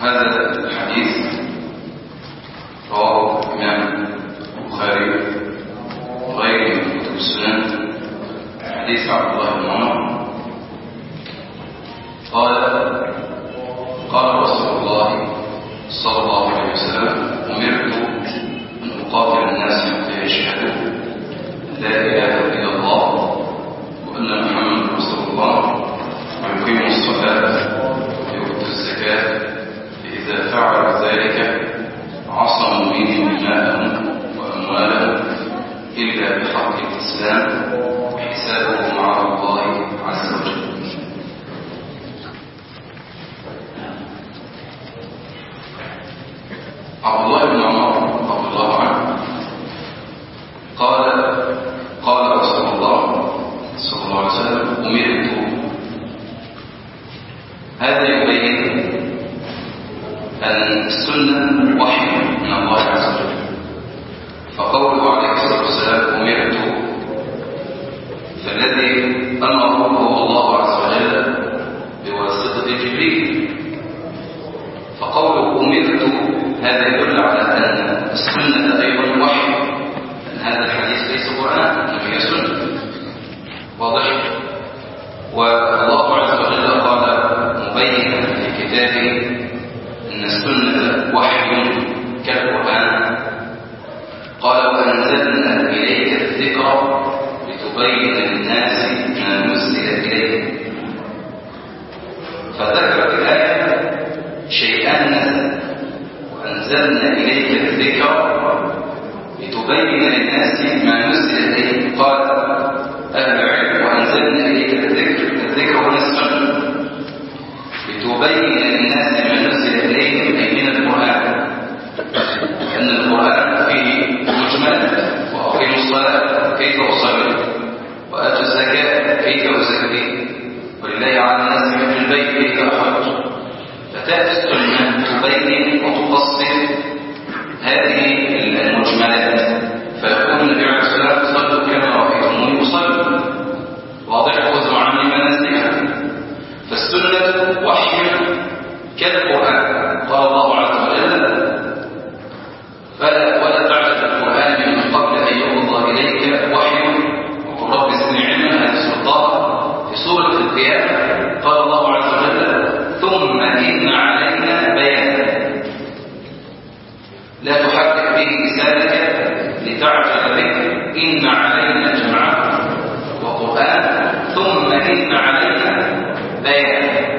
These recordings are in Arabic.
هذا الحديث رواه الإمام البخاري وغيره من كتب السنن، حديث عبد الله بن عمر قال رسول الله صلى الله عليه وسلم: أمرت أن أقاتل الناس حتى يشهدوا لا إله إلا الله وأن محمد رسول الله ويقيموا الصلاة ويؤتوا الزكاة، فإذا فعلوا ذلك عصموا مني دماءهم وأموالهم إلا بحق الإسلام وحسابهم على الله عز وجل. عبد الله بن عمر رضي الله عنه قال رسول الله صلى الله عليه وسلم: أمرت. هذا يبين أن السنة وحي من الله عز وجل، فقوله عليه الصلاة والسلام: أمرت، فالذي أمره هو الله عز وجل بواسطة جبريل، فقوله أمرت هذا يدل على أن السنة أيضا وحي، أن هذا الحديث ليس قرآن إنما هي سنة. واضح؟ والله عز وجل قال مبينا في كتابه أن السنة وحي كالقرآن. قال: وأنزلنا إليك الذكر لتبين للناس ما نزل إليه. فذكر في الآية شيئان نزل: وأنزلنا إليك الذكر لتبين للناس ما نزل إليه. قال أهل العلم: وأنزلنا إليك الذكر هو السنة لتبين للناس ما نزل إليهم، أي من القرآن، لأن القرآن فيه مجمل: وأقيموا الصلاة كيف أصلي، وآتوا الزكاة كيف أزكي، ولله على الناس حج البيت كيف أحج. فتأتي السنة تبين وتفصل هذه المجملات، فيقول النبي عليه الصلاة والسلام: صلوا كما رأيتموني أصلي. واضح؟ خذوا عني مناسككم. فالسنة وحي كالقرآن. قال الله عز وجل: ولا تعجب بالقرآن من قبل أن يقضى إليك وحي وقل رب زدني علما. هذه سورة في سورة القيامة. قال الله عز وجل: ثم إن علينا بيانا لا تحرك به لسانك لتعجل به إن علينا جمعه وقرآن ثم إن علينا بيانا.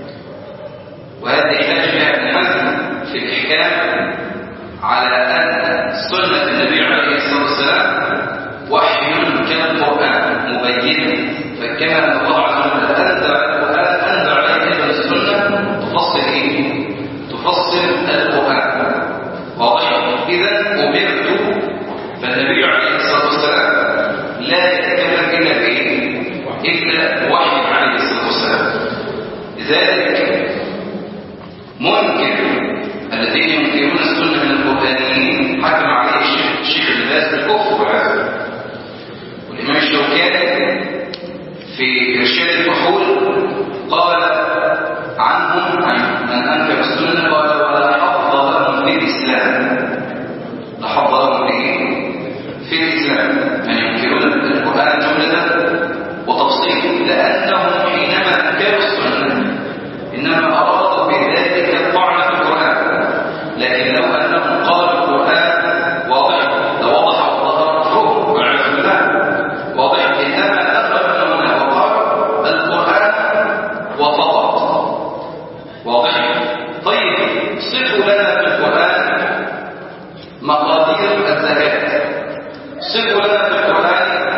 وهذا يحتاج فيها ابن حزم في الإحكام على أن سنة النبي عليه الصلاة والسلام وحي كالقرآن مبين. فكما أن الله عز وجل أنزل عليه السنة تفصل إيه؟ تفصل القرآن. واضح؟ إذا أمرت، فالنبي عليه الصلاة والسلام لا يتكلم إلا بإيه؟ إلا وحي عليه الصلاة والسلام. لذلك منكر الذين ينكرون السنة من القرآنيين حكم عليه الشيخ الباز بالكفر والعذاب. والإمام الشوكاني في إرشاد الفحول قال عنهم من أنكر السنة قال: ولا حظ لهم في الإسلام. لا حظ لهم في الإسلام من ينكرون القرآن جملة وتفصيل، لأنهم حينما أنكروا السنة إنما أرادوا بذلك الطعن في القرآن. لكن لو أنهم قالوا القرآن واضح لوضح وظهر كفرهم والعياذ بالله. واضح؟ إنما أخرج من هنا وقال القرآن وفقط. واضح؟ طيب، صفوا لنا في القرآن مقادير الزكاة، صفوا لنا في القرآن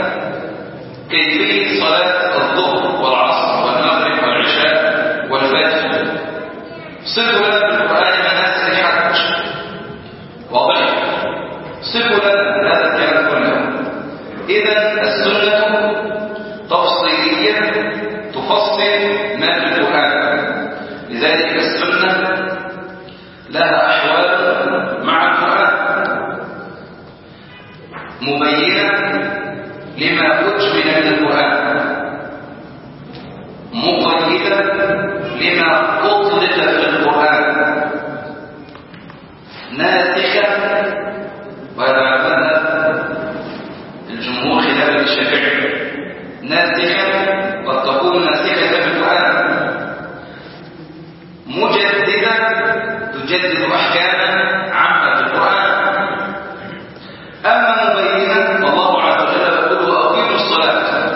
كيفية صلاة الظهر والعصر والمغرب والعشاء والفجر، صفوا لنا في القرآن مناسك الحج. واضح؟ صفوا لنا هذا الكلام كله. إذا السنة تفصيلية تفصل ما في القرآن. لذلك السنة لها أحوال مع القرآن مبينة لما أجمل من القرآن، مقيدة لما أطلق في القرآن. ناسخة، وهذا على مذهب الجمهور خلاف الشافعي. ناسخة قد تكون ناسخة في القرآن، مجددة تجدد أحكاما عامة في القرآن. أما مبينة فالله عز وجل يقول وأقيموا الصلاة.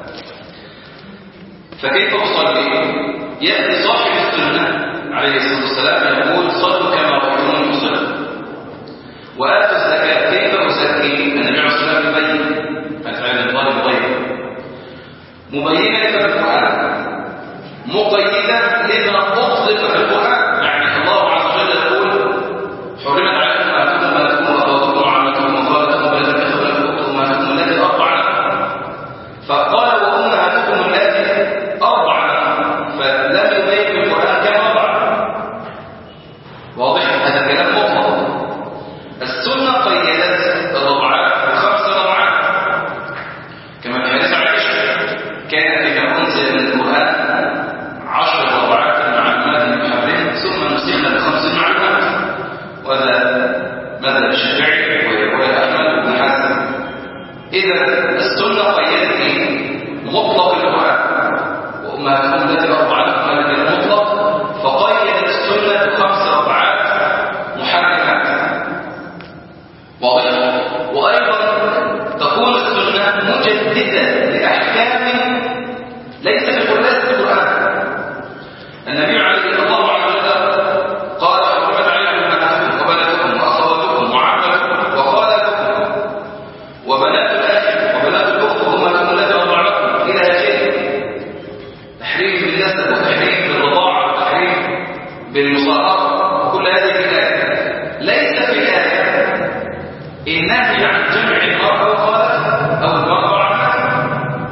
فكيف أصلي؟ يأتي صاحب السنة عليه الصلاة والسلام يقول صلوا كما رأيتموني أصلي، وآتوا الزكاة. كيف أزكي؟ النبي عليه الصلاة والسلام يبين أفعال الظالم غيره، مبينة في القرآن، مقيدة لما أطلق في القرآن. يعني الله عز وجل يقول حرمت عليكم أمهاتكم وأخواتكم وعماتكم وخالاتكم وبناتكم أخواتكم وأمهاتكم التي أرضعنكم، فقال وأمهاتكم التي أرضعنكم، فلم يبين في القرآن كم أرضع. واضح؟ هذا الكلام مطلق. السنة قيدت الرضعات ب5 رضعات كما في حديث عائشة كان إذا أنزل من القرآن 10 رضعات معلومات المحرم ثم نسخنا ب5 معلومات، وهذا مذهب الشافعي ورواية أحمد بن حزم. إذا السنة قيدت مطلق القرآن، وأمهاتكم التي أرضعنكم هذا كلام مطلق، فقيدت السنة ب5 رضعات محرمات. واضح؟ وأيضا تكون السنة مجددة لأحكام ليس في القرآن. النبي عليه الله عز وجل قال حرمت عليكم أمهاتكم وبناتكم وأخواتكم وعماتكم وخالاتكم وبنات الأخ وبنات الأخت وأمهاتكم التي أرضعنكم إلى آخره. تحريم بالنسب وتحريم بالرضاعة وتحريم بالمصاهرة، كل هذه الآيات. ليس في الآية النهي عن جمع المرأة وخالتها أو المرأة وعماتها،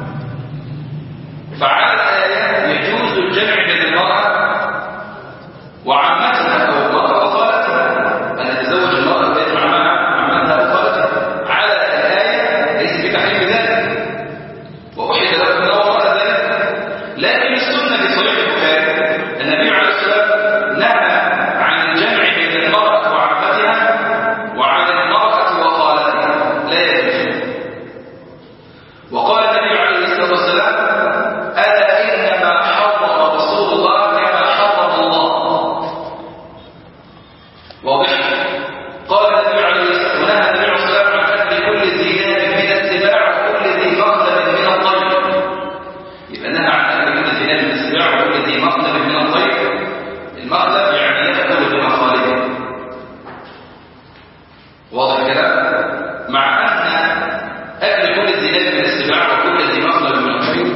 فعلى الآية يجوز الجمع بين المرأة وعماتها أو المرأة وخالتها، أن تتزوج المرأة ويجمع مع عماتها وخالتها. على الآية ليس في تحريم ذلك، وأحل لكم ما وراء ذلك. لكن السنة في صحيح البخاري النبي عليه الصلاة والسلام نهى عن الجمع بين المرأة وعماتها وعن المرأة وخالتها، لا يجوز. وقال النبي عليه الصلاة والسلام ألا إنما حرم رسول الله كما حرم الله. واضح؟ قال النبي عليه الصلاة والسلام ونهى النبي عليه الصلاة والسلام عن أكل كل ذي ناب من السباع وكل ذي مخلب من الطير. يبقى نهى عن أكل كل ذي ناب من السباع وكل ذي مخلب من الطير. المخلب يعني يأكل بمخالبه. واضح الكلام؟ مع أن أكل كل ذي ناب من السباع وكل ذي مخلب من الطير،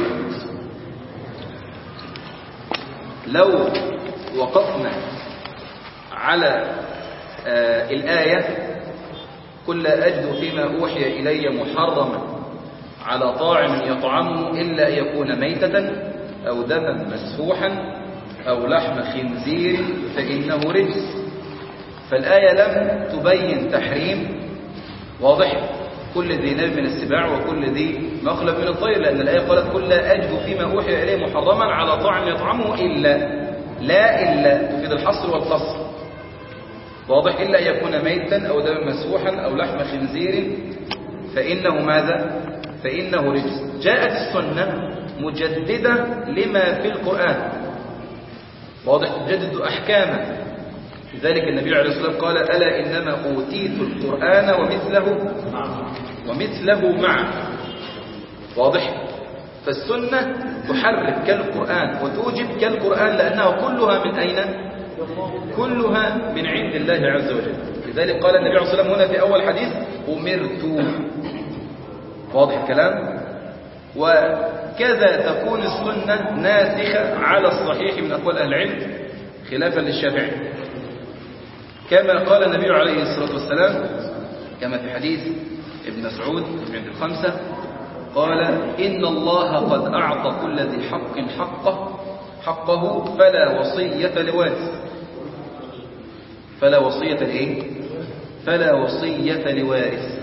لو وقفنا على الآية قل لا أجد فيما أوحي إلي محرما على طاعم يطعمه إلا أن يكون ميتة أو دما مسفوحا أو لحم خنزير فإنه رجس. فالآية لم تبين تحريم واضح كل ذي ناب من السباع وكل ذي مخلب من الطير، لأن الآية قالت قل لا أجد فيما أوحي إليه محرما على طاعم يطعمه إلا تفيد الحصر والقصر. واضح؟ إلا أن يكون ميتا أو دما مسفوحا أو لحم خنزير فإنه ماذا؟ فإنه رجس. جاءت السنة مجددة لما في القرآن، واضح؟ تجدد أحكاما. لذلك النبي عليه الصلاة والسلام قال ألا إنما أوتيت القرآن ومثله معه. واضح؟ فالسنة تحرك كالقرآن وتوجب كالقرآن، لأنها كلها من أين؟ كلها من عند الله عز وجل. لذلك قال النبي عليه الصلاة والسلام هنا في أول حديث أمرت. واضح الكلام؟ وكذا تكون السنة ناسخة على الصحيح من أقوال أهل العلم خلافا للشافعي، كما قال النبي عليه الصلاة والسلام كما في حديث ابن مسعود عند الخمسة قال إن الله قد أعطى كل ذي حق حقه فلا وصية لوارث. فلا وصية لإيه؟ فلا وصية لوارث.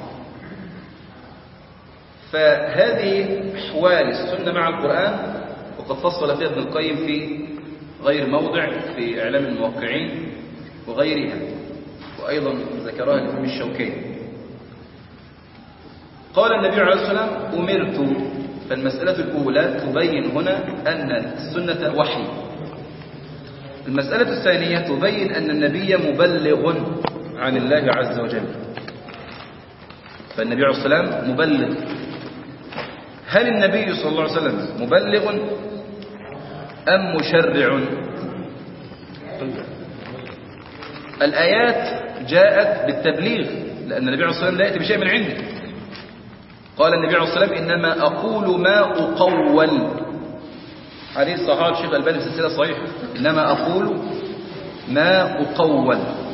فهذه أحوال السنة مع القرآن، وقد فصل فيها ابن القيم في غير موضع في إعلام الموقعين وغيرها. وأيضا ذكرها الإمام الشوكاني. قال النبي عليه الصلاة والسلام أمرت. فالمسألة الأولى تبين هنا أن السنة وحي. المسألة الثانية تبين أن النبي مبلغ عن الله عز وجل. فالنبي عليه الصلاة والسلام مبلغ. هل النبي صلى الله عليه وسلم مبلغ أم مشرع؟ الآيات جاءت بالتبليغ، لأن النبي عليه الصلاة والسلام لا يأتي بشيء من عنده. قال النبي عليه الصلاة والسلام إنما أقول ما أقول. حديث صحيح الشيخ الألباني في السلسلة صحيحة. إنما أقول ما أقول.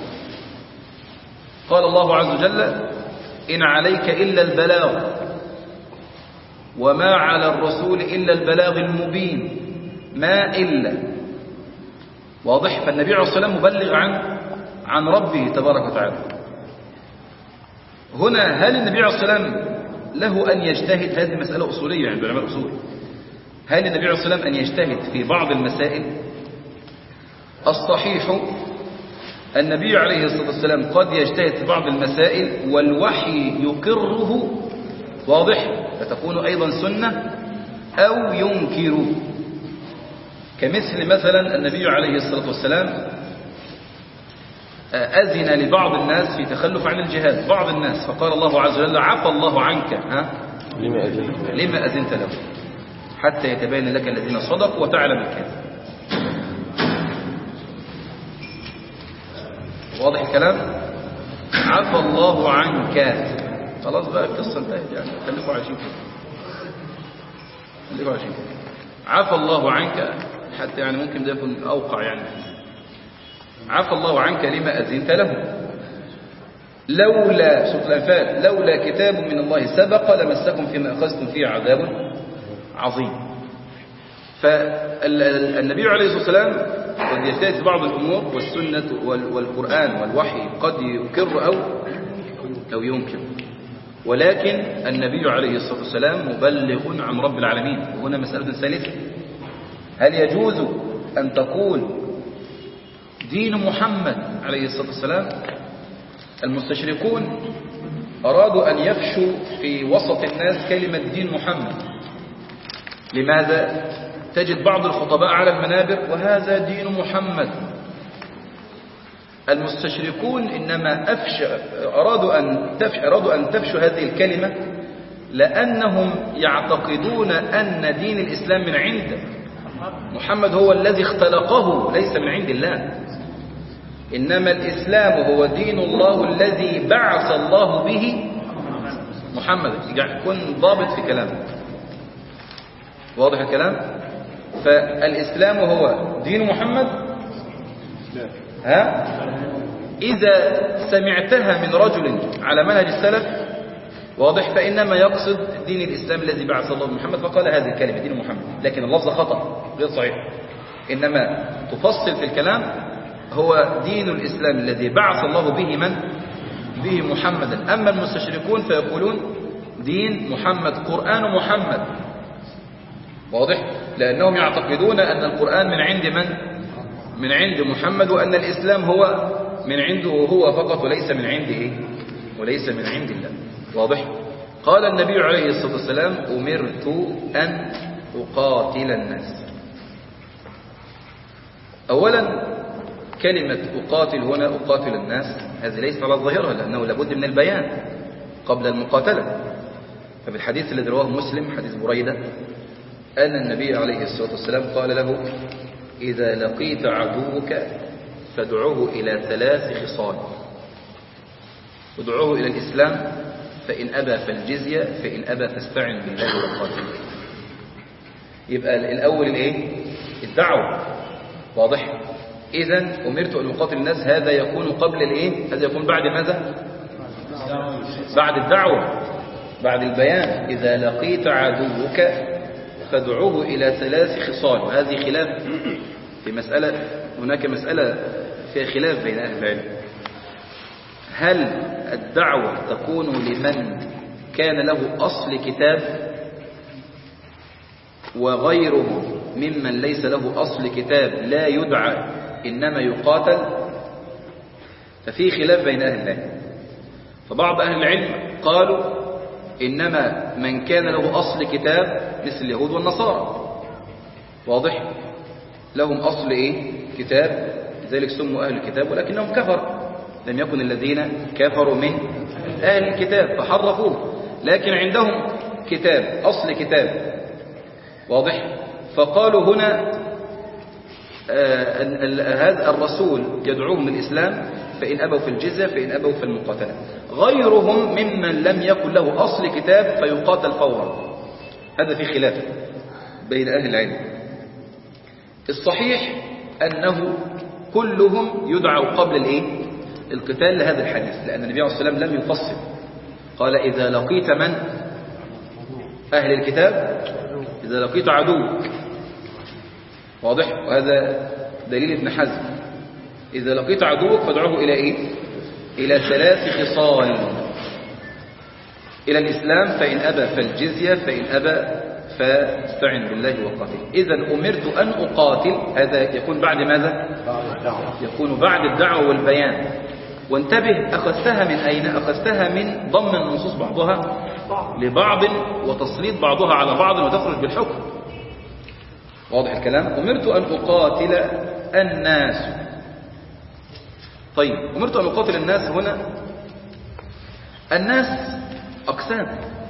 قال الله عز وجل إن عليك إلا البلاغ وما على الرسول إلا البلاغ المبين. ما إلا. واضح. فالنبي عليه الصلاة والسلام مبلغ عن ربه تبارك وتعالى. هنا هل النبي عليه الصلاة والسلام له أن يجتهد؟ هذه مسألة أصولية عند علماء الأصول. هل النبي عليه الصلاة والسلام أن يجتهد في بعض المسائل؟ الصحيح النبي عليه الصلاة والسلام قد يجتهد في بعض المسائل والوحي يقره، واضح، فتكون أيضا سنة، أو ينكر. كمثل مثلا النبي عليه الصلاة والسلام أذن لبعض الناس في تخلف عن الجهاد، بعض الناس، فقال الله عز وجل عفى الله عنك لما أذنت له حتى يتبين لك الذين صدقوا وتعلم الكاذب. واضح الكلام؟ عفى الله عنك. خلاص بقى القصة انتهت، يعني خليكم عايشين كده. عفى الله عنك، حتى يعني ممكن ده يكون أوقع. يعني عفى الله عنك لما أذنت له لولا سورة الأنفال لولا كتاب من الله سبق لمسكم فيما أخذتم فيه عذاب عظيم. فالنبي عليه الصلاة والسلام قد يجتهد في بعض الأمور، والسنة والقرآن والوحي قد يكر أو ينكر، ولكن النبي عليه الصلاة والسلام مبلغ عن رب العالمين. وهنا مسألة ثالثة: هل يجوز أن تقول دين محمد عليه الصلاة والسلام؟ المستشركون أرادوا أن يفشوا في وسط الناس كلمة دين محمد. لماذا؟ تجد بعض الخطباء على المنابر وهذا دين محمد. المستشركون إنما أرادوا أن تفشوا هذه الكلمة لأنهم يعتقدون أن دين الإسلام من عنده. محمد هو الذي اختلقه، ليس من عند الله. إنما الإسلام هو دين الله الذي بعث الله به محمد. يكون ضابط في كلامه. واضح الكلام؟ فالإسلام هو دين محمد. إذا سمعتها من رجل على منهج السلف، واضح، فإنما يقصد دين الإسلام الذي بعث الله محمد، فقال هذه الكلمة دين محمد، لكن اللفظ خطأ غير صحيح. إنما تفصل في الكلام هو دين الإسلام الذي بعث الله به محمدا. أما المستشركون فيقولون دين محمد، قرآن محمد. واضح؟ لأنهم يعتقدون أن القرآن من عند محمد، وأن الإسلام هو من عنده هو فقط، وليس من عنده وليس من عند الله. واضح؟ قال النبي عليه الصلاة والسلام أمرت أن أقاتل الناس. أولا كلمة أقاتل هنا، أقاتل الناس، هذه ليست على ظاهرها، لأنه لابد من البيان قبل المقاتلة. ففي الحديث الذي رواه مسلم حديث بريدة أن النبي عليه الصلاة والسلام قال له إذا لقيت عدوك فادعوه إلى 3 خصال: ادعوه إلى الإسلام، فإن أبى فالجزية، فإن أبى فاستعن بالله وقاتل. يبقى الأول الدعوة. واضح؟ إذن أمرت أن أقاتل الناس، هذا يكون قبل هذا يكون بعد ماذا؟ بعد الدعوة، بعد البيان. إذا لقيت عدوك فادعوه إلى 3 خصال. وهذه خلاف في مسألة، هناك مسألة فيها خلاف بين أهل العلم: هل الدعوة تكون لمن كان له أصل كتاب وغيره ممن ليس له أصل كتاب لا يدعى إنما يقاتل، ففي خلاف بين أهل العلم. فبعض أهل العلم قالوا إنما من كان له أصل كتاب مثل اليهود والنصارى، واضح، لهم أصل إيه؟ كتاب، لذلك سموا أهل الكتاب، ولكنهم كفروا، لم يكن الذين كفروا من أهل الكتاب فحرفوه، لكن عندهم كتاب، أصل كتاب، واضح. فقالوا هنا هذا الرسول يدعوهم للإسلام، فإن أبوا في الجزية، فإن أبوا في المقاتلة. غيرهم ممن لم يكن له أصل كتاب فيقاتل فورا. هذا في خلاف بين أهل العلم. الصحيح أنه كلهم يدعوا قبل القتال لهذا الحديث، لأن النبي عليه الصلاة والسلام لم يفصل، قال إذا لقيت من أهل الكتاب، إذا لقيت عدوك، واضح. وهذا دليل ابن حزم، إذا لقيت عدوك فادعوه إلى إلى 3 خصال: إلى الإسلام، فإن أبى فالجزية، فإن أبى فاستعن بالله وقاتل. إذا أمرت أن أقاتل، هذا يكون بعد ماذا؟ يكون بعد الدعوة والبيان. وانتبه، أخذتها من أين؟ أخذتها من ضمن النصوص بعضها لبعض وتسليط بعضها على بعض وتخرج بالحكم، واضح الكلام. أمرت أن أقاتل الناس. طيب، أمرت أن أقاتل الناس، هنا الناس أقسام،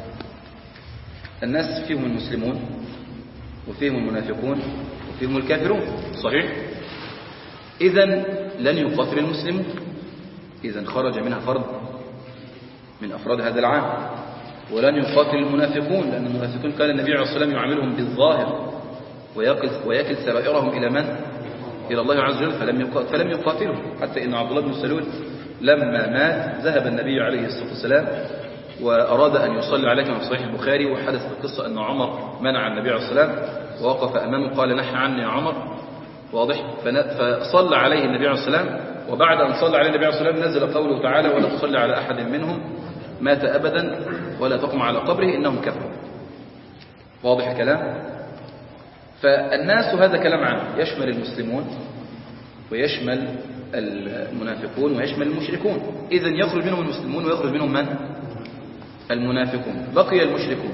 الناس فيهم المسلمون وفيهم المنافقون وفيهم الكافرون، صحيح؟ إذن لن يقاتل المسلمون، إذن خرج منها فرد من أفراد هذا العام. ولن يقاتل المنافقون، لأن المنافقون كان النبي عليه الصلاة والسلام يعاملهم بالظاهر ويكل سرائرهم إلى من؟ إلى الله عز وجل، فلم يقاتلهم. حتى إن عبد الله بن سلول لما مات ذهب النبي عليه الصلاة والسلام وأراد أن يصلي عليه كما في صحيح البخاري، وحدثت القصة أن عمر منع النبي عليه الصلاة والسلام ووقف أمامه قال: نحى عني يا عمر، واضح. فصلى عليه النبي عليه الصلاة والسلام، وبعد أن صلى عليه النبي عليه الصلاة والسلام نزل قوله تعالى: ولا تصلي على أحد منهم مات أبدا ولا تقم على قبره إنهم كفروا، واضح الكلام. فالناس هذا كلام عام يشمل المسلمون ويشمل المنافقون ويشمل المشركون. إذن يخرج منهم المسلمون ويخرج منهم من؟ المنافقون. بقي المشركون،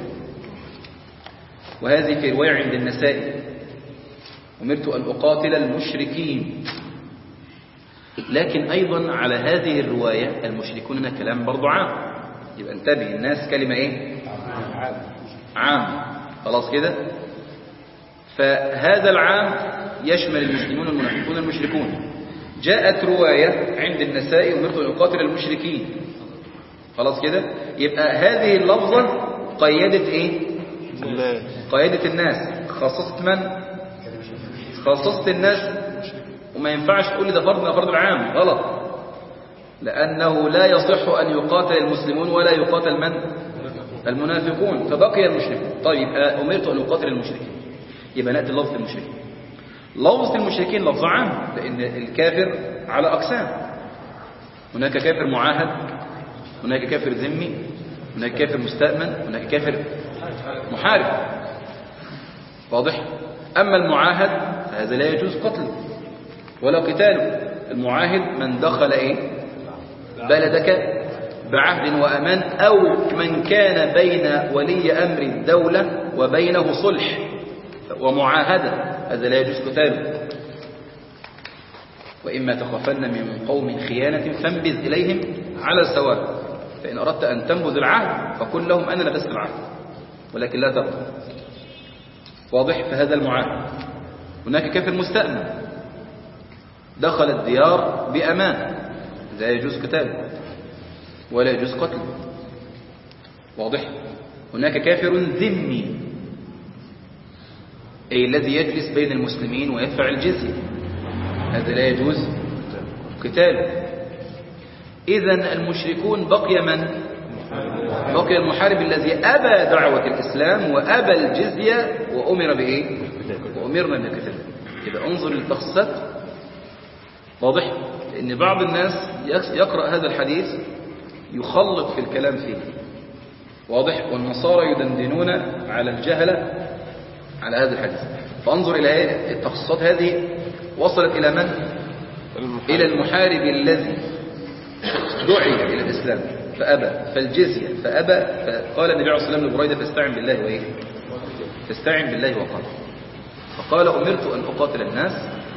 وهذه في رواية عند النسائي: أمرت أن أقاتل المشركين. لكن أيضا على هذه الرواية المشركون هنا كلام برضو عام، يبقى انتبه، الناس كلمة عام، خلاص كده. فهذا العام يشمل المسلمون والمنافقون والمشركون. جاءت رواية عند النسائي: أمرت أن أقاتل المشركين، خلاص كده. يبقى هذه اللفظة قيدت قيدت الناس، خصصت من؟ خصصت الناس. وما ينفعش تقول لي ده فرض من أفراد العام، غلط، لأنه لا يصح أن يقاتل المسلمون ولا يقاتل من؟ المنافقون، فبقي المشركون. طيب، أمرت أن أقاتل المشركين، يبقى نأتي لفظ المشركين. لفظ المشركين لفظ عام، لأن الكافر على أقسام: هناك كافر معاهد، هناك كافر ذمي، هناك كافر مستأمن، هناك كافر محارب، واضح. أما المعاهد فهذا لا يجوز قتله ولا قتاله. المعاهد من دخل بلدك بعهد وأمان، أو من كان بين ولي أمر الدولة وبينه صلح ومعاهدة، هذا لا يجوز قتاله. وإما تخافن من قوم خيانة فانبذ إليهم على السواء، فإن أردت أن تنبذ العهد فقل لهم أنا لبست العهد، ولكن لا تقتل، واضح. فهذا المعاهد. هناك كافر مستأمن دخل الديار بأمان، لا يجوز قتاله ولا يجوز قتله، واضح. هناك كافر ذمي، أي الذي يجلس بين المسلمين ويدفع الجزية، هذا لا يجوز قتاله. إذن المشركون بقي من؟ بقي المحارب الذي أبى دعوة الإسلام وأبى الجزية وأمر بإيه؟ وأمرنا بالقتال. إذا انظر للتخصيصات، واضح. لأن بعض الناس يقرأ هذا الحديث يخلط في الكلام فيه، واضح. والنصارى يدندنون على الجهلة على هذا الحديث. فانظر إلى التخصيصات هذه وصلت إلى من؟ إلى المحارب الذي دعي إلى الإسلام فأبى، فالجزية فأبى، فقال النبي عليه الصلاة والسلام لبريدة فاستعن بالله وإيه؟ فاستعن بالله وقال. فقال أمرت أن أقاتل الناس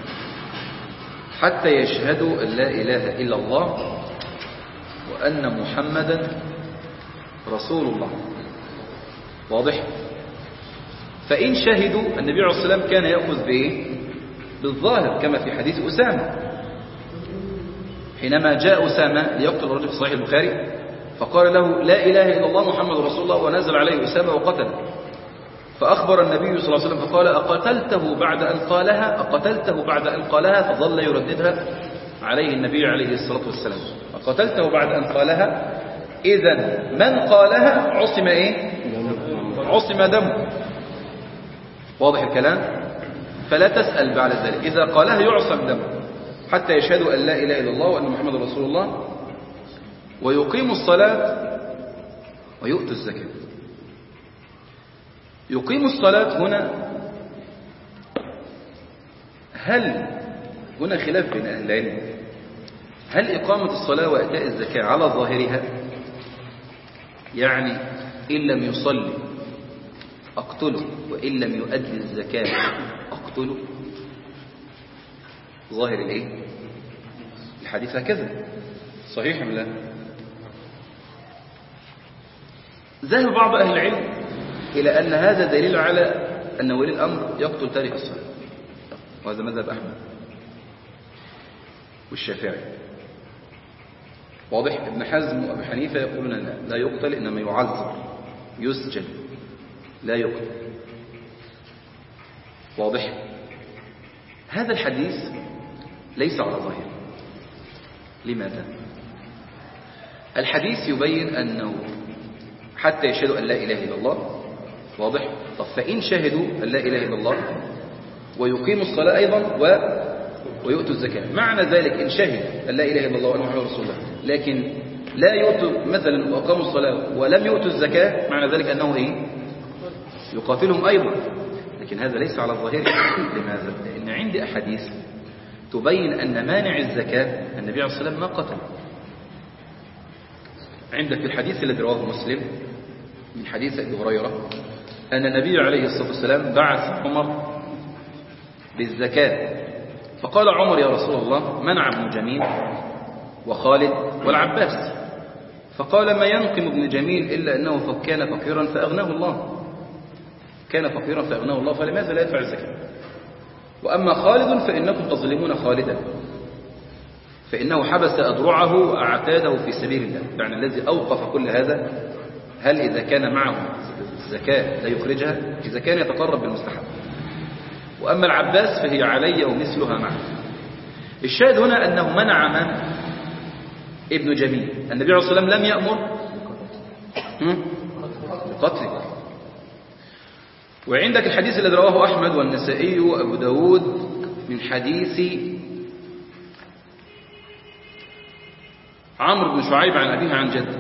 حتى يشهدوا أن لا إله إلا الله وأن محمدا رسول الله. واضح؟ فإن شهدوا، النبي عليه الصلاة والسلام كان يأخذ بإيه؟ بالظاهر كما في حديث أسامة حينما جاء أسامة ليقتل الرجل في صحيح البخاري فقال له لا إله إلا الله محمد رسول الله، ونزل عليه أسامة وقتله. فأخبر النبي صلى الله عليه وسلم فقال أقتلته بعد أن قالها؟ أقتلته بعد أن قالها؟ فظل يرددها عليه النبي عليه الصلاة والسلام، أقتلته بعد أن قالها؟ إذن من قالها عصم إيه؟ عصم دمه. واضح الكلام؟ فلا تسأل بعد ذلك، إذا قالها يعصم دمه حتى يشهدوا أن لا إله إلا الله وأن محمد رسول الله ويقيموا الصلاة ويؤتوا الزكاة. يقيموا الصلاة هنا، هل هنا خلاف بين أهل العلم، هل إقامة الصلاة وإيتاء الزكاة على ظاهرها، يعني إن لم يصلي أقتله وإن لم يؤدي الزكاة أقتله؟ ظاهر الإيه؟ الحديث هكذا صحيح أم لا؟ ذهب بعض أهل العلم إلى أن هذا دليل على أن ولي الأمر يقتل تارك الصلاة، وهذا مذهب أحمد والشافعي. واضح؟ ابن حزم وأبي حنيفة يقولون لا يقتل، إنما يعذر يسجن لا يقتل. واضح؟ هذا الحديث ليس على ظاهر. لماذا؟ الحديث يبين أنه حتى يشهدوا أن لا إله إلا الله. واضح؟ طب فإن شهدوا أن لا إله إلا الله ويقيموا الصلاة أيضا ويؤتوا الزكاة، معنى ذلك إن شهدوا أن لا إله إلا الله وأن محمد رسول الله لكن لا يؤتوا مثلا وأقاموا الصلاة ولم يؤتوا الزكاة، معنى ذلك أنه إيه؟ يقاتلهم أيضا. لكن هذا ليس على الظاهر. لماذا؟ لأن عندي أحاديث تبين أن مانع الزكاة النبي عليه الصلاة والسلام ما قتل. عندك الحديث الذي رواه مسلم من حديث أبي هريرة أن النبي عليه الصلاة والسلام بعث عمر بالزكاة، فقال عمر يا رسول الله منع ابن جميل وخالد والعباس، فقال ما ينقم ابن جميل إلا أنه كان فقيرا فأغناه الله، كان فقيرا فأغناه الله، فلماذا لا يدفع الزكاة؟ وأما خالد فإنكم تظلمون خالدا فإنه حبس أدرعه وأعتاده في سبيل الله. يعني الذي أوقف كل هذا هل إذا كان معه الزكاة لا يخرجها؟ إذا كان يتقرب بالمستحب. وأما العباس فهي علي ومثلها معه. الشاهد هنا أنه منع من؟ ابن جميل. النبي عليه الصلاة والسلام لم يأمر بقتله. وعندك الحديث الذي رواه أحمد والنسائي وأبو داود من حديث عمرو بن شعيب عن أبيه عن جده.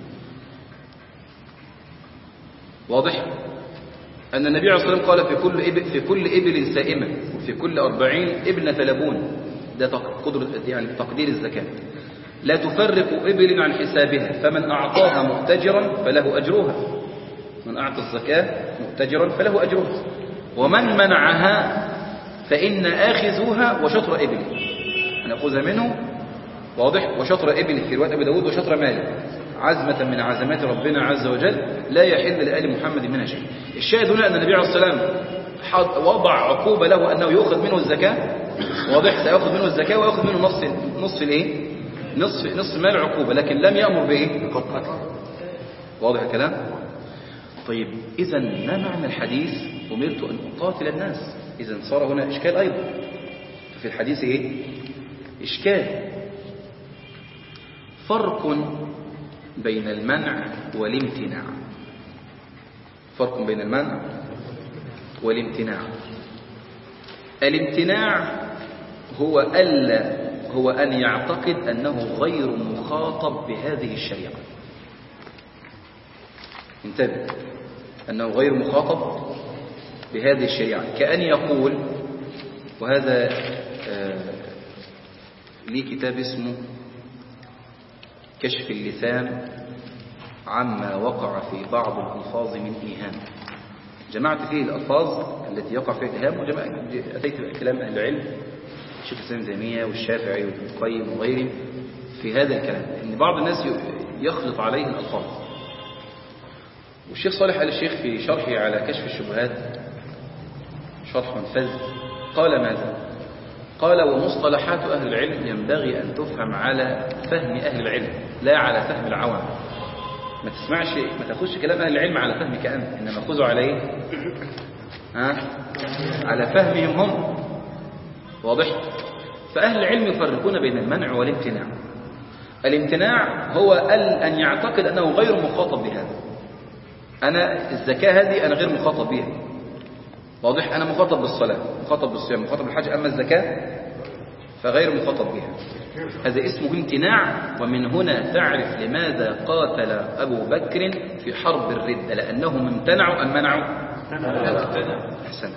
واضح؟ أن النبي عليه الصلاة والسلام قال في كل إبل سائمة وفي كل 40 ابنة لبون. ده يعني تقدير الزكاة. لا تفرق إبل عن حسابها، فمن أعطاها مؤتجرا فله أجرها، من أعطى الزكاة مؤتجرا فله أجرها، ومن منعها فإن آخذوها وشطر إبل، نأخذها منه. واضح؟ وشطر إبل في رواية أبي داود وشطر مال، عزمة من عزمات ربنا عز وجل لا يحل لآل محمد منها شيء. الشاهد هنا أن النبي عليه الصلاة والسلام وضع عقوبة له أنه يأخذ منه الزكاة. واضح؟ سيأخذ منه الزكاة ويأخذ منه نصف الإيه؟ نصف مال عقوبة، لكن لم يأمر بإيه؟ واضح الكلام؟ طيب إذا ما معنى الحديث أمرت أن أقاتل الناس؟ إذا صار هنا إشكال أيضا. ففي الحديث إيه؟ إشكال. فرق بين المنع والامتناع. فرق بين المنع والامتناع. الامتناع هو أن يعتقد أنه غير مخاطب بهذه الشريعة. انتبه، أنه غير مخاطب بهذه الشريعة، كأن يقول، وهذا لي كتاب اسمه كشف اللسان عما وقع في بعض الألفاظ من إيهام. جمعت فيه الألفاظ التي يقع فيها الإيهام، أتيت بكلام أهل العلم الشيخ الإسلام ابن تيمية والشافعي وابن القيم وغيرهم في هذا الكلام، إن بعض الناس يخلط عليه الألفاظ. والشيخ صالح آل الشيخ في شرحه على كشف الشبهات شرح منفذ قال ماذا؟ قال: ومصطلحات أهل العلم ينبغي أن تفهم على فهم أهل العلم لا على فهم العوام. ما تسمعش، ما تاخذش كلام أهل العلم على فهمك أنت، إنما خذوا على إيه؟ على فهمهم هم. واضح؟ فأهل العلم يفرقون بين المنع والامتناع. الامتناع هو أن يعتقد أنه غير مخاطب بهذا. أنا الزكاة هذه أنا غير مخاطب بها. واضح؟ أنا مخاطب بالصلاة، مخاطب بالصيام، مخاطب بالحج، أما الزكاة فغير مخاطب بها. هذا اسمه امتناع. ومن هنا تعرف لماذا قاتل أبو بكر في حرب الردة، لأنهم امتنعوا أم منعوا؟ أحسن.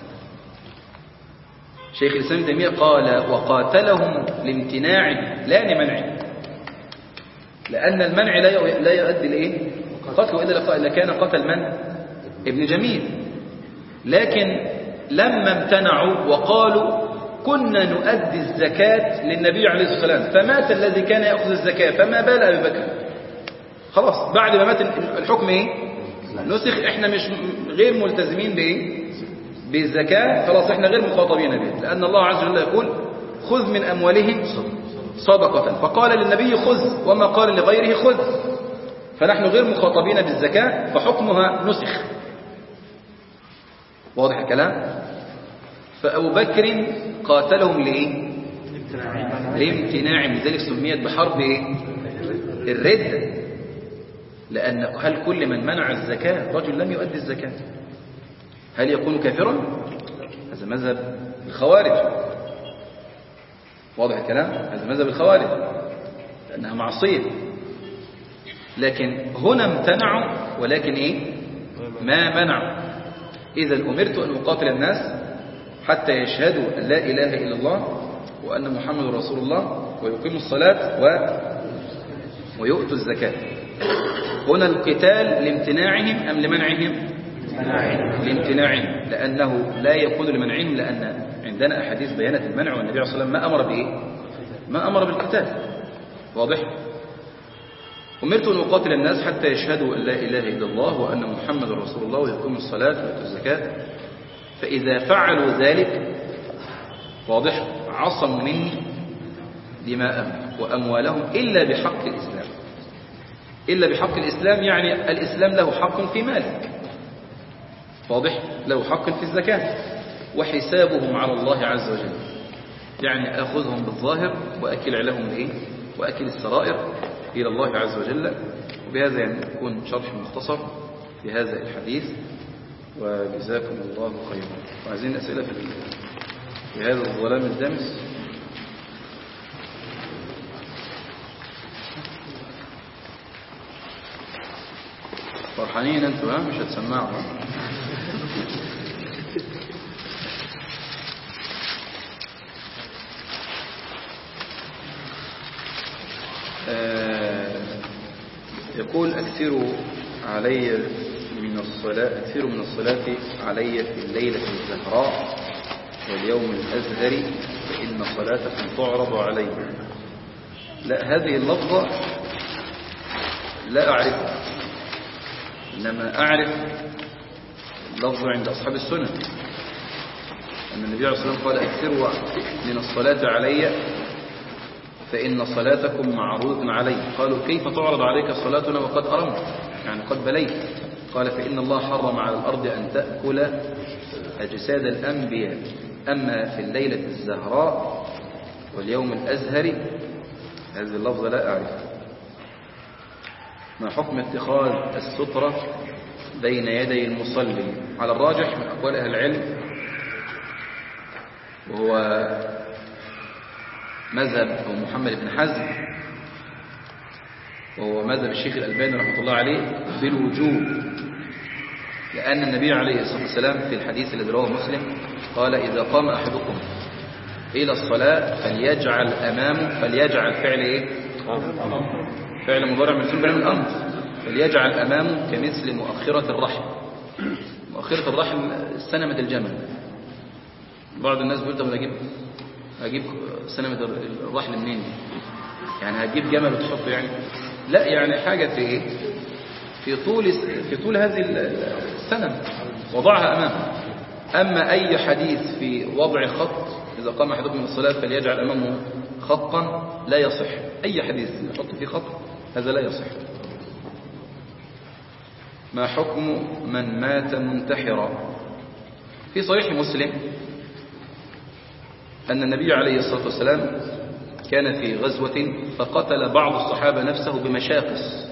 شيخ الإسلام ابن تيمية قال: وقاتلهم لامتناع لا لمنع، لأن المنع لا يؤدي لإيه؟ قتل، وإلا كان قتل من؟ ابن جميل. لكن لما امتنعوا وقالوا كنا نؤدي الزكاة للنبي عليه الصلاة والسلام فمات الذي كان يأخذ الزكاة، فما بال أبي بكر؟ خلاص بعد ما مات الحكم إيه؟ نسخ. إحنا مش غير ملتزمين بإيه؟ بالزكاة، خلاص إحنا غير مخاطبين به، لأن الله عز وجل يقول: خذ من أموالهم صدقة، فقال للنبي خذ وما قال لغيره خذ، فنحن غير مخاطبين بالزكاة فحكمها نسخ. واضح الكلام؟ فأبو بكر قاتلهم لإيه؟ لامتناع، لذلك سميت بحرب إيه؟ الردة. لأن هل كل من منع الزكاة رجل لم يؤدي الزكاة هل يكون كافرا؟ هذا مذهب الخوارج. واضح الكلام؟ هذا مذهب الخوارج لأنها معصية. لكن هنا امتنعوا، ولكن إيه؟ ما منعوا. إذا أمرت أن أقاتل الناس حتى يشهدوا أن لا إله إلا الله وأن محمد رسول الله ويقيموا الصلاة ويؤتوا الزكاة. هنا القتال لامتناعهم أم لمنعهم؟ لامتناعهم، لأنه لا يكون لمنعهم، لأن عندنا أحاديث بيانت المنع، والنبي عليه الصلاة والسلام ما أمر بإيه؟ ما أمر بالقتال. واضح؟ أمرت أن أقاتل الناس حتى يشهدوا أن لا إله إلا الله وأن محمد رسول الله ويقيموا الصلاة ويؤتوا الزكاة، فإذا فعلوا ذلك واضح عصموا مني دماءهم وأموالهم إلا بحق الإسلام. إلا بحق الإسلام يعني الإسلام له حق في مالك، واضح، له حق في الزكاة، وحسابهم على الله عز وجل، يعني أخذهم بالظاهر وأكل عليهم الإيه؟ وأكل السرائر إلى الله عز وجل. وبهذا يعني يكون شرح مختصر في هذا الحديث، وجزاكم الله خيرا. وعايزين أسئلة في هذا الظلام الدامس. فرحانين أنتوا؟ مش هتسمعوا؟ يقول: أكثروا من الصلاة علي في الليلة الزهراء واليوم الأزهر فإن صلاتكم تعرض علي. لا، هذه اللفظة لا أعرفها، إنما أعرف اللفظ عند أصحاب السنة أن النبي عليه الصلاة والسلام قال: أكثروا من الصلاة علي فإن صلاتكم معروض علي. قالوا: كيف تعرض عليك صلاتنا وقد أرمت، يعني قد بليت؟ قال: فإن الله حرم على الأرض أن تأكل أجساد الأنبياء، أما في الليلة الزهراء واليوم الأزهر. هذه اللفظة لا أعرف. ما حكم اتخاذ السترة بين يدي المصلي؟ على الراجح من أقوال أهل العلم، وهو مذهب أبو محمد بن حزم، وهو مذهب الشيخ الألباني رحمة الله عليه، بالوجوب، لأن النبي عليه الصلاة والسلام في الحديث الذي رواه مسلم قال: إذا قام أحدكم إلى الصلاة فليجعل فعل إيه؟ فعل مضارع مجزوم بلام الأمر. فليجعل أمامه كمثل مؤخرة الرحم. مؤخرة الرحم سنمة الجمل. بعض الناس بيقول طب أجيب سنمة الرحل منين؟ يعني هتجيب جمل وتحطه يعني؟ لا، يعني حاجة في إيه؟ في طول هذه السنم وضعها أمامه. أما أي حديث في وضع خط، إذا قام أحدكم من الصلاة فليجعل أمامه خطا، لا يصح. أي حديث يحط فيه خط هذا لا يصح. ما حكم من مات منتحرا؟ في صحيح مسلم أن النبي عليه الصلاة والسلام كان في غزوة فقتل بعض الصحابة نفسه بمشاقص.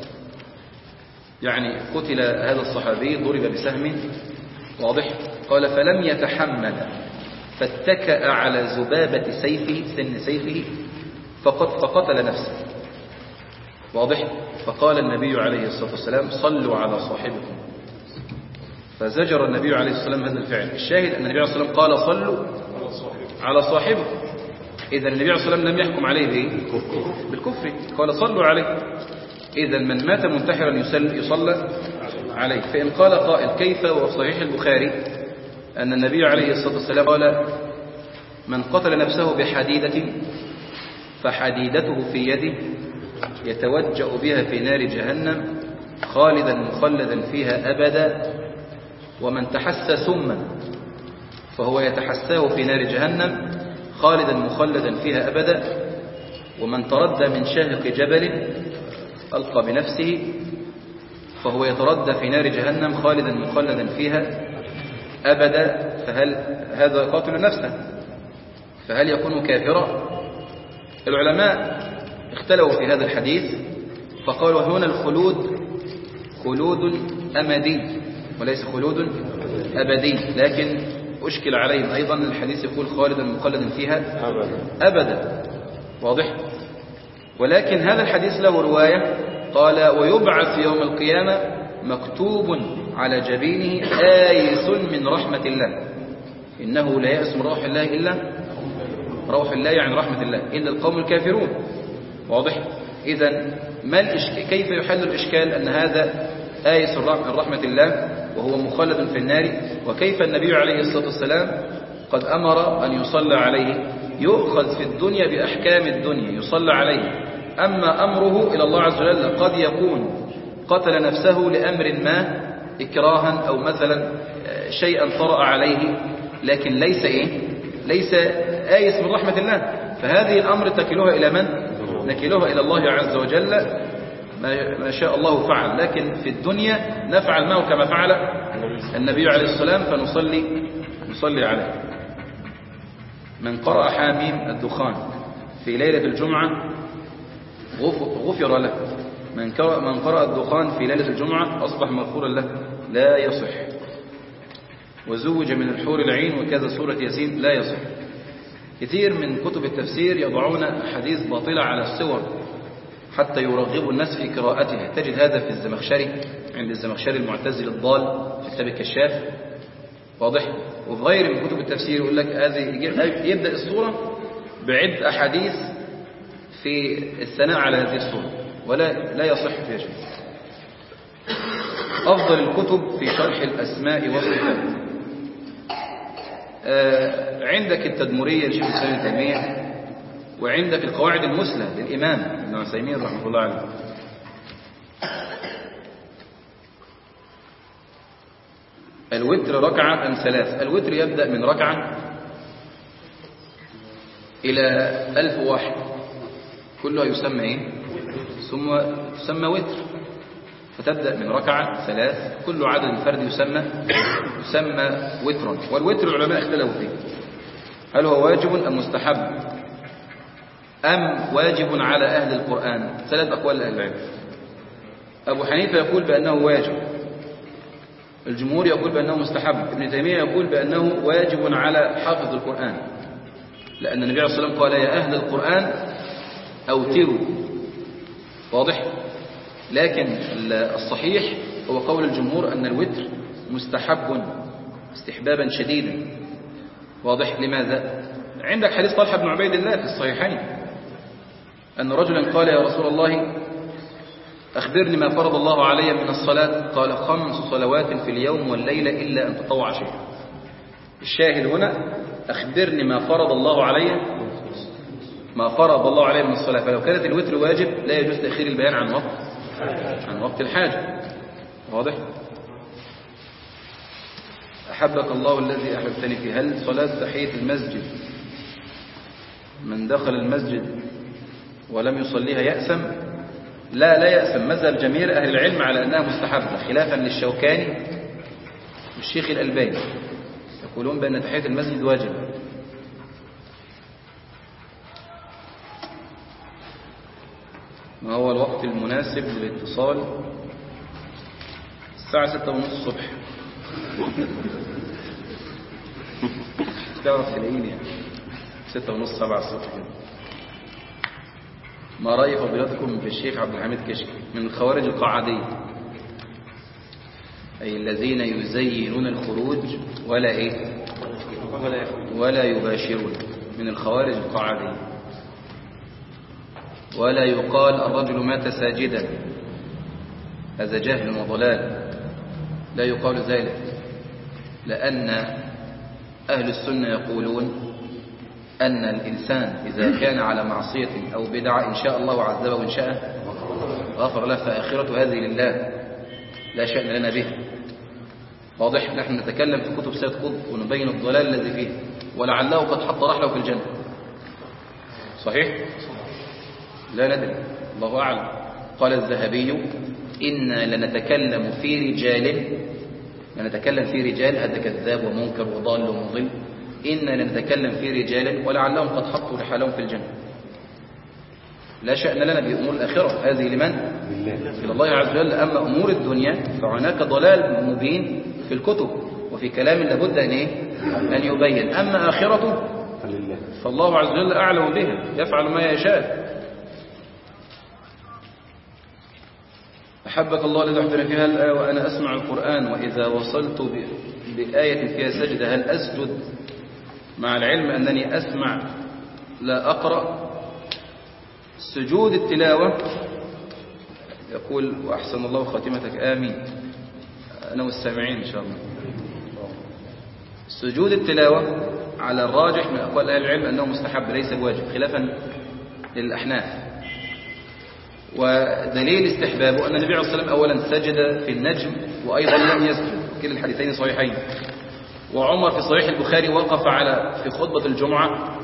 يعني قتل هذا الصحابي ضرب بسهم، واضح؟ قال فلم يتحمل فاتكأ على زبابة سيفه، سن سيفه، فقتل نفسه، واضح؟ فقال النبي عليه الصلاة والسلام صلوا على صاحبكم، فزجر النبي عليه الصلاة والسلام هذا الفعل. الشاهد أن النبي عليه الصلاة والسلام قال صلوا على صاحبكم. إذا النبي عليه الصلاة والسلام لم يحكم عليه بالكفر، قال صلوا عليه. إذا من مات منتحرا يصلى عليه. فإن قال قائل كيف وفي صحيح البخاري أن النبي عليه الصلاة والسلام قال من قتل نفسه بحديدة فحديدته في يده يتوجأ بها في نار جهنم خالدا مخلدا فيها أبدا، ومن تحسى سما فهو يتحساه في نار جهنم خالدا مخلدا فيها أبدا، ومن تردى من شاهق جبل ألقى بنفسه فهو يتردى في نار جهنم خالدا مخلدا فيها أبدا، فهل هذا قاتل نفسه فهل يكون كافرا؟ العلماء اختلوا في هذا الحديث فقالوا هنا الخلود خلود أمدي وليس خلود أبدي، لكن أشكل عليهم أيضا الحديث يقول خالدا مخلدا فيها أبدا، واضح؟ ولكن هذا الحديث له رواية قال ويبعث يوم القيامة مكتوب على جبينه آيس من رحمة الله، إنه لا يأس من روح الله إلا روح الله، يعني رحمة الله، إلا القوم الكافرون، واضح؟ إذن كيف يحل الإشكال أن هذا آيس من رحمة الله وهو مخلد في النار، وكيف النبي عليه الصلاة والسلام قد أمر أن يصلى عليه؟ يؤخذ في الدنيا بأحكام الدنيا يصلى عليه، أما أمره إلى الله عز وجل قد يكون قتل نفسه لأمر ما إكراها أو مثلا شيئا طرأ عليه، لكن ليس آيس من رحمة الله، فهذه الأمر تكلها إلى من؟ نكلها إلى الله عز وجل، ما شاء الله فعل، لكن في الدنيا نفعل معه كما فعل النبي عليه الصلاة والسلام فنصلي عليه. من قرأ حاميم الدخان في ليلة الجمعة غفر له، من قرأ الدخان في ليلة الجمعة أصبح مغفورا له، لا يصح. وزوج من الحور العين وكذا سورة ياسين، لا يصح. كثير من كتب التفسير يضعون أحاديث باطلة على السور حتى يرغبوا الناس في قراءتها، تجد هذا في الزمخشري عند الزمخشري المعتزل الضال في كتاب الكشاف، واضح؟ وفي غير من كتب التفسير يقول لك هذه يبدأ السورة بعد أحاديث في الثناء على هذه السورة، لا يصح فيها شيء. أفضل الكتب في شرح الأسماء والصفات عندك التدمرية لشيخ الإسلام ابن تيمية، وعندك القواعد المثلى للإمام ابن عثيمين رحمه الله عليه. الوتر ركعة أم ثلاث؟ الوتر يبدأ من ركعة إلى 1000 واحد، كلها يسمى ثم تسمى وتر، فتبدأ من ركعة ثلاث، كل عدد فرد يسمى وترا. والوتر العلماء اختلفوا فيه، هل هو واجب أم مستحب أم واجب على أهل القرآن؟ 3 أقوال لأهل العلم. أبو حنيفة يقول بأنه واجب، الجمهور يقول بأنه مستحب، ابن تيمية يقول بأنه واجب على حافظ القرآن، لأن النبي عليه الصلاة والسلام قال يا أهل القرآن أوتروا، واضح؟ لكن الصحيح هو قول الجمهور أن الوتر مستحب استحبابا شديدا، واضح؟ لماذا؟ عندك حديث طلحة بن عبيد الله في الصحيحين أن رجلا قال يا رسول الله أخبرني ما فرض الله علي من الصلاة. قال 5 صلوات في اليوم والليلة إلا أن تطوع شيئا. الشاهد هنا أخبرني ما فرض الله علي من الصلاة. فلو كانت الوتر واجب لا يجوز تأخير البيان عن وقت الحاجة. واضح؟ أحبك الله الذي أحببتني فيه. هل صلاة تحية المسجد من دخل المسجد ولم يصليها يأسم؟ لا يأسم. مذهب جماهير أهل العلم على أنها مستحبة، خلافا للشوكاني والشيخ الألباني، يقولون بأن تحية المسجد واجب. ما هو الوقت المناسب للاتصال؟ الساعة 6:30 الصبح. تعرف تلاقيني 6:30 7 الصبح كده. ما رأي فضيلتكم في الشيخ عبد الحميد كشك من الخوارج القاعدية، أي الذين يزينون الخروج ولا يباشرون، من الخوارج القاعدية. ولا يقال الرجل مات ساجدا، هذا جهل وضلال، لا يقال ذلك، لأن أهل السنة يقولون أن الإنسان إذا كان على معصية أو بدعة إن شاء الله عذبه وإن شاء غفر له، فآخرة هذه لله لا شأن لنا به. واضح؟ نحن نتكلم في كتب سيد قطب ونبين الضلال الذي فيه، ولعله قد حط رحله في الجنة. صحيح؟ لا ندري، الله أعلم. قال الذهبي إنا لنتكلم في رجال، هذا كذاب ومنكر وضال ومضل. إنا لنتكلم في رجال ولعلهم قد حطوا رحالهم في الجنة. لا شأن لنا بأمور الآخرة، هذه لمن؟ إلى الله عز وجل. أما أمور الدنيا فهناك ضلال مبين في الكتب وفي كلام لابد أن يبين. أما آخرته فالله عز وجل أعلم بها، يفعل ما يشاء. أحبك الله الذي أحبنا فيها الآية وأنا أسمع القرآن وإذا وصلت بآية فيها سجدة هل أسجد؟ مع العلم أنني أسمع لا أقرأ. سجود التلاوة يقول وأحسن الله خاتمتك آمين، أنا والسامعين إن شاء الله. سجود التلاوة على الراجح من أقوال أهل العلم أنه مستحب ليس بواجب، خلافا للأحناف. ودليل استحبابه أن النبي عليه الصلاة والسلام أولا سجد في النجم وأيضا لم يسجد، كلا الحديثين صحيحين. وعمر في صحيح البخاري وقف في خطبة الجمعة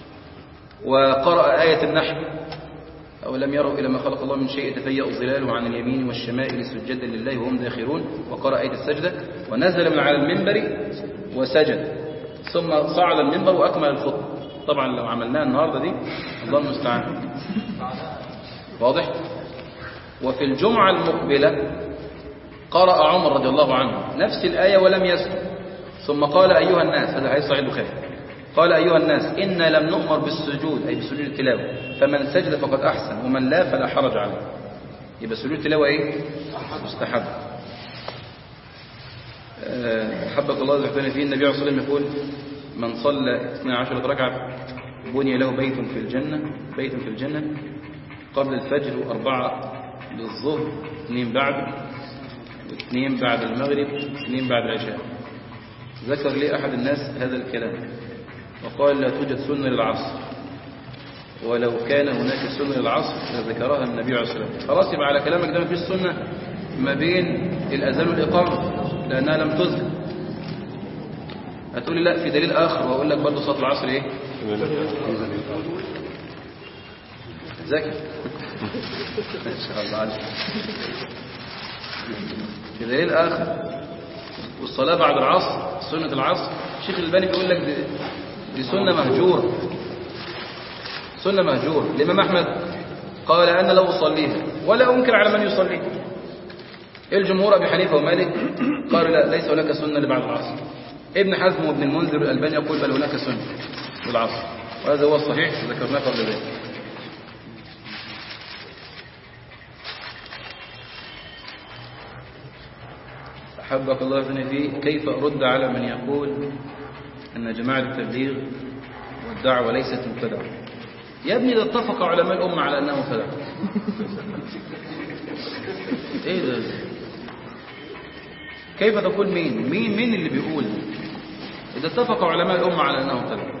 وقرأ آية النحل أو لم يروا إلى ما خلق الله من شيء يتفيأ ظلاله عن اليمين والشمائل سجدا لله وهم داخرون، وقرأ آية السجدة ونزل من على المنبر وسجد، ثم صعد المنبر وأكمل الخطبة. طبعا لو عملناها النهاردة دي الله المستعان. واضح؟ وفي الجمعة المقبلة قرأ عمر رضي الله عنه نفس الآية ولم يسجد، ثم قال أيها الناس، هذا حديث صحيح البخاري، قال أيها الناس إنا لم نؤمر بالسجود، أي بسجود التلاوة، فمن سجد فقد أحسن ومن لا فلا حرج عليه. يبقى سجود التلاوة مستحب. حبك الله ذكرنا فيه النبي عليه الصلاة والسلام يقول من صلى 12 ركعة بني له بيت في الجنة قبل الفجر و4 للظهر 2 بعد و2 بعد المغرب 2 بعد العشاء. ذكر لي أحد الناس هذا الكلام وقال لا توجد سنة للعصر، ولو كان هناك سنة للعصر لذكرها النبي عليه الصلاة والسلام. خلاص يبقى على كلامك ده مفيش سنة ما بين الأذان والإقامة لأنها لم تذكر. هتقولي لا في دليل آخر، وأقول لك برضه صلاة العصر ذكر إن شاء الله عليك. في دليل آخر والصلاة بعد العصر سنة العصر، الشيخ الألباني بيقول لك دي سنة مهجورة. الإمام أحمد قال أنا لا أصليها ولا أنكر على من يصليها. الجمهور أبي حنيفة ومالك قالوا لا ليس هناك سنة لبعد العصر. ابن حزم وابن المنذر والألباني يقول بل هناك سنة للعصر، وهذا هو الصحيح ذكرناه قبل ذلك. أحبك الله فيه كيف أرد على من يقول أن جماعة التبليغ والدعوة ليست مبتدعة؟ يا ابني ده اتفق علماء الأمة على أنها مبتدعة. ايه ده؟ كيف تقول مين اللي بيقول؟ إذا اتفق علماء الأمة على أنه تبليغ.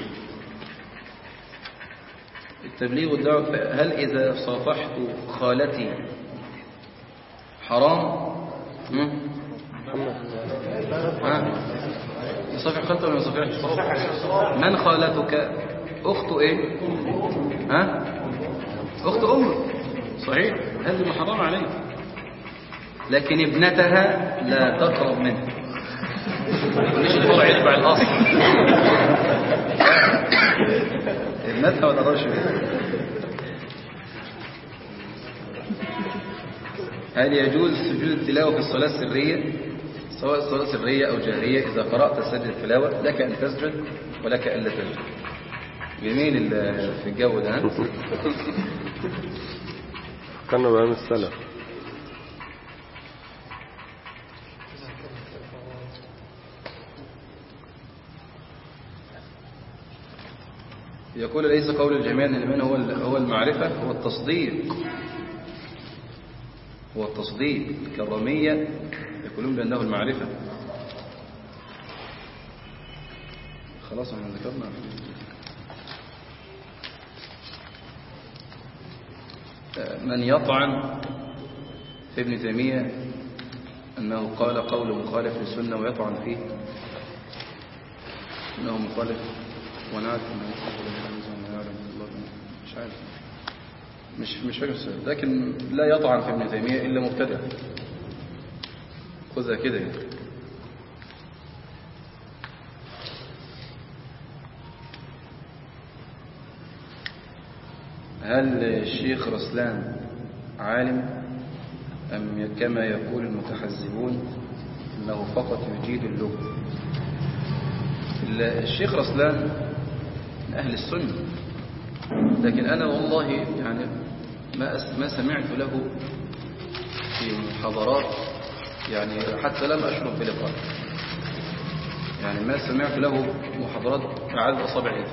التبليغ والدعوة، هل إذا صافحت خالتي حرام؟ يصافح خالته ولا ما يصافحش؟ من خالتك؟ أخت إيه؟ أخت أمك، صحيح؟ هذه محرم عليك، لكن ابنتها لا تقرب منها. ليش الفرع يتبع الأصل؟ ابنتها ما تقربش منها. هل يجوز سجود التلاوة في الصلاة السرية، سواء الصلاة سرية أو جهرية؟ إذا قرأت سجد التلاوة لك أن تسجد ولك أن لا تسجد. جميل في الجو ده. كانوا بأيام السلف. يقول ليس قول الجميع أن الإيمان هو المعرفة، هو التصديق. هو التصديق. الكرامية يقولون بأنه المعرفة. خلاص احنا ذكرنا. من يطعن في ابن تيمية أنه قال قول مخالف للسنة ويطعن فيه أنه مخالف، ونعرف أنه مش عارف، مش فاكر السؤال، لكن لا يطعن في ابن تيمية إلا مبتدع. خذها كده. هل الشيخ رسلان عالم أم كما يقول المتحزبون أنه فقط يجيد اللغة؟ الشيخ رسلان من أهل السنة، لكن أنا والله يعني ما سمعت له في محاضرات، يعني حتى لم أشرف بلقاء، يعني ما سمعت له محاضرات بعد أصابع يدي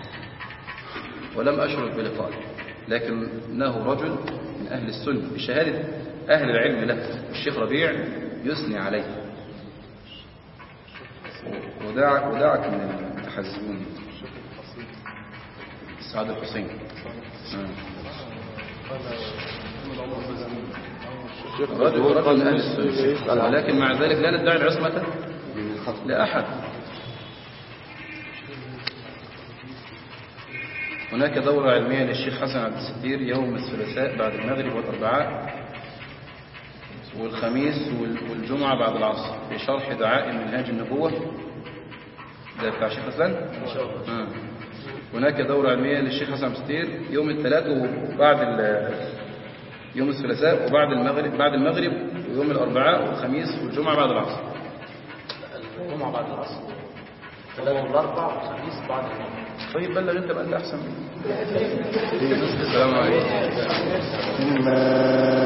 ولم أشرف بلقاء، لكنه رجل من أهل السنة بشهادة أهل العلم له. الشيخ ربيع يثني عليه. ودعك من المتحزبون. سعد الحسين. رجل من أهل السنة، ولكن مع ذلك لا ندعي العصمة لأحد. هناك دورة علمية للشيخ حسن عبد الستير يوم الثلاثاء بعد المغرب والأربعاء والخميس والجمعة بعد العصر في شرح دعائم منهاج النبوة. ده بتاع الشيخ حسن إن شاء الله. هناك دورة علمية للشيخ حسن عبد الستير يوم الثلاث وبعد يوم الثلاثاء وبعد المغرب ويوم الأربعاء والخميس والجمعة بعد العصر. الجمعة بعد العصر، الثلاث والأربع والخميس بعد المغرب. طيب بلغ انت بقى، انت احسن مني. السلام عليكم.